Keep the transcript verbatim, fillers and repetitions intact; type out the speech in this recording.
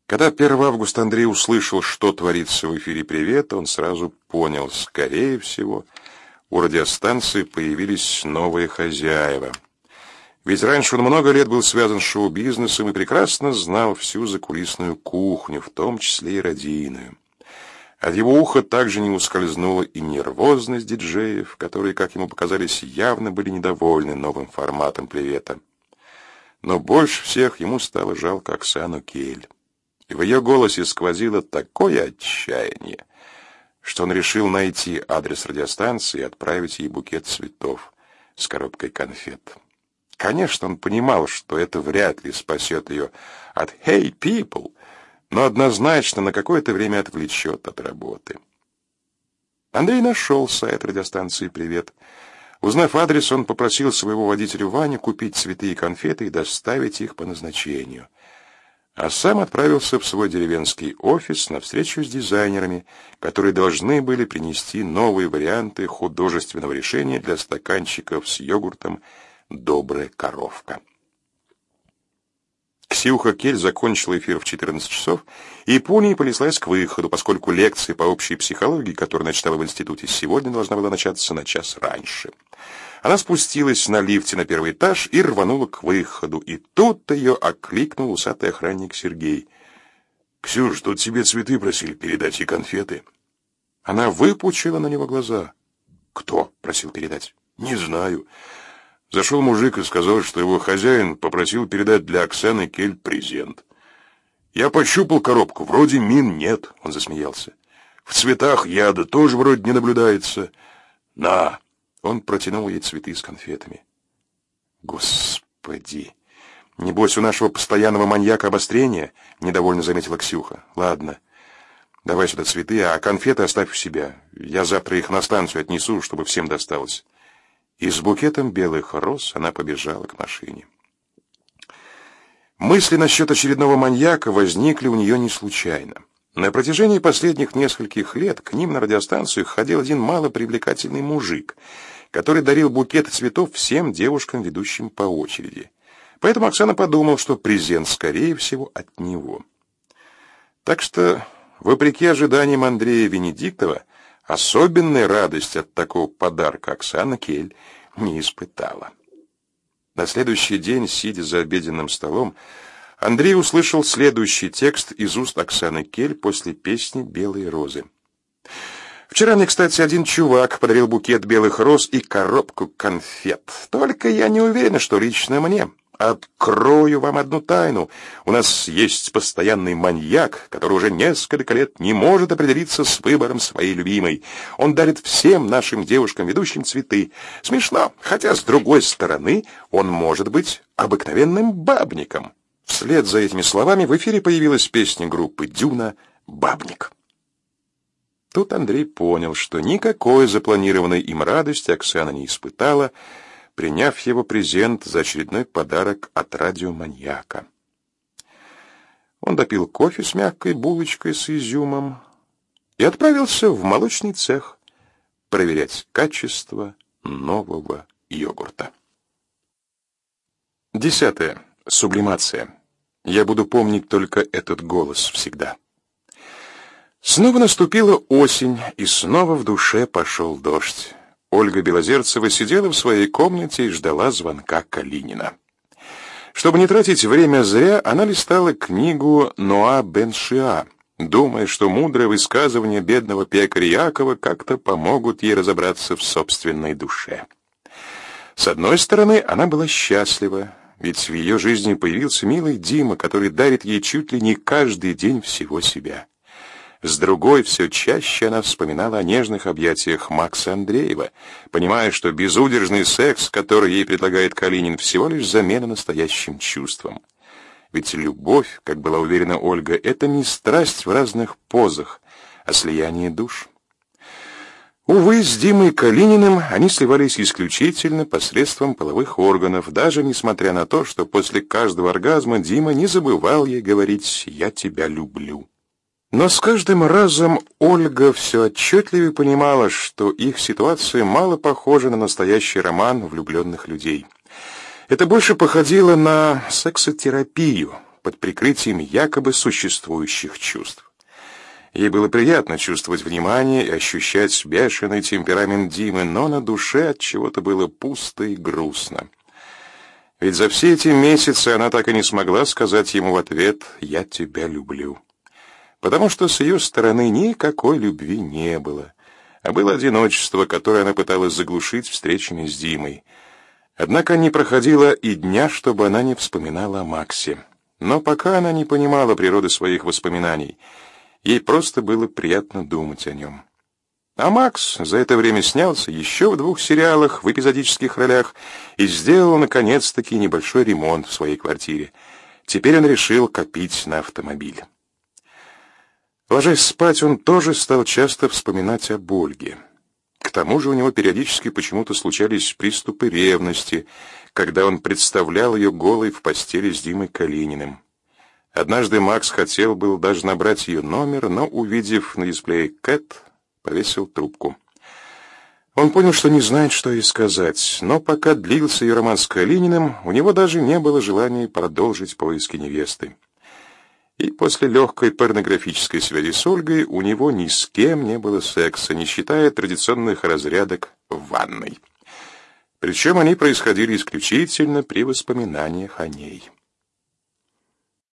Когда первого августа Андрей услышал, что творится в эфире «Привет», он сразу понял, скорее всего, у радиостанции появились новые хозяева. Ведь раньше он много лет был связан с шоу-бизнесом и прекрасно знал всю закулисную кухню, в том числе и радийную. От его уха также не ускользнула и нервозность диджеев, которые, как ему показалось, явно были недовольны новым форматом «Привета». Но больше всех ему стало жалко Оксану Кель. И в ее голосе сквозило такое отчаяние, что он решил найти адрес радиостанции и отправить ей букет цветов с коробкой конфет. Конечно, он понимал, что это вряд ли спасет ее от «Hey, people!», но однозначно на какое-то время отвлечет от работы. Андрей нашел сайт радиостанции «Привет». Узнав адрес, он попросил своего водителя Ваню купить цветы и конфеты и доставить их по назначению. А сам отправился в свой деревенский офис на встречу с дизайнерами, которые должны были принести новые варианты художественного решения для стаканчиков с йогуртом «Добрая коровка». Ксюха Кель закончила эфир в четырнадцать часов и по ней понеслась к выходу, поскольку лекция по общей психологии, которую она читала в институте, сегодня должна была начаться на час раньше. Она спустилась на лифте на первый этаж и рванула к выходу, и тут ее окликнул усатый охранник Сергей. «Ксюш, тут тебе цветы просили передать и конфеты». Она выпучила на него глаза. «Кто просил передать?» «Не знаю. Зашел мужик и сказал, что его хозяин попросил передать для Оксаны Кель презент. Я пощупал коробку, вроде мин нет», — он засмеялся. «В цветах яда тоже вроде не наблюдается. На!» Он протянул ей цветы с конфетами. «Господи! Небось, у нашего постоянного маньяка обострение?» — недовольно заметила Ксюха. «Ладно, давай сюда цветы, а конфеты оставь у себя. Я завтра их на станцию отнесу, чтобы всем досталось». И с букетом белых роз она побежала к машине. Мысли насчет очередного маньяка возникли у нее не случайно. На протяжении последних нескольких лет к ним на радиостанцию ходил один малопривлекательный мужик, который дарил букеты цветов всем девушкам, ведущим по очереди. Поэтому Оксана подумала, что презент, скорее всего, от него. Так что, вопреки ожиданиям Андрея Венедиктова, особенной радости от такого подарка Оксана Кель не испытала. На следующий день, сидя за обеденным столом, Андрей услышал следующий текст из уст Оксаны Кель после песни «Белые розы». «Вчера мне, кстати, один чувак подарил букет белых роз и коробку конфет. Только я не уверена, что лично мне. Открою вам одну тайну. У нас есть постоянный маньяк, который уже несколько лет не может определиться с выбором своей любимой. Он дарит всем нашим девушкам-ведущим цветы. Смешно, хотя, с другой стороны, он может быть обыкновенным бабником». Вслед за этими словами в эфире появилась песня группы «Дюна» «Бабник». Тут Андрей понял, что никакой запланированной им радости Оксана не испытала, приняв его презент за очередной подарок от радиоманьяка. Он допил кофе с мягкой булочкой с изюмом и отправился в молочный цех проверять качество нового йогурта. Десятое. Сублимация. Я буду помнить только этот голос всегда. Снова наступила осень, и снова в душе пошел дождь. Ольга Белозерцева сидела в своей комнате и ждала звонка Калинина. Чтобы не тратить время зря, она листала книгу Ноа Бен-Шиа, думая, что мудрые высказывания бедного пекаря Якова как-то помогут ей разобраться в собственной душе. С одной стороны, она была счастлива, ведь в ее жизни появился милый Дима, который дарит ей чуть ли не каждый день всего себя. С другой, все чаще она вспоминала о нежных объятиях Макса Андреева, понимая, что безудержный секс, который ей предлагает Калинин, всего лишь замена настоящим чувствам. Ведь любовь, как была уверена Ольга, это не страсть в разных позах, а слияние душ. Увы, с Димой Калининым они сливались исключительно посредством половых органов, даже несмотря на то, что после каждого оргазма Дима не забывал ей говорить «я тебя люблю». Но с каждым разом Ольга все отчетливее понимала, что их ситуация мало похожа на настоящий роман влюбленных людей. Это больше походило на сексотерапию, под прикрытием якобы существующих чувств. Ей было приятно чувствовать внимание и ощущать бешеный темперамент Димы, но на душе от чего-то было пусто и грустно. Ведь за все эти месяцы она так и не смогла сказать ему в ответ «я тебя люблю». Потому что с ее стороны никакой любви не было, а было одиночество, которое она пыталась заглушить встречами с Димой. Однако не проходило и дня, чтобы она не вспоминала о Максе. Но пока она не понимала природы своих воспоминаний, ей просто было приятно думать о нем. А Макс за это время снялся еще в двух сериалах в эпизодических ролях и сделал, наконец-таки, небольшой ремонт в своей квартире. Теперь он решил копить на автомобиль. Ложась спать, он тоже стал часто вспоминать об Ольге. К тому же у него периодически почему-то случались приступы ревности, когда он представлял ее голой в постели с Димой Калининым. Однажды Макс хотел был даже набрать ее номер, но, увидев на дисплее Кэт, повесил трубку. Он понял, что не знает, что ей сказать, но пока длился ее роман с Калининым, у него даже не было желания продолжить поиски невесты. И после легкой порнографической связи с Ольгой у него ни с кем не было секса, не считая традиционных разрядок в ванной. Причем они происходили исключительно при воспоминаниях о ней.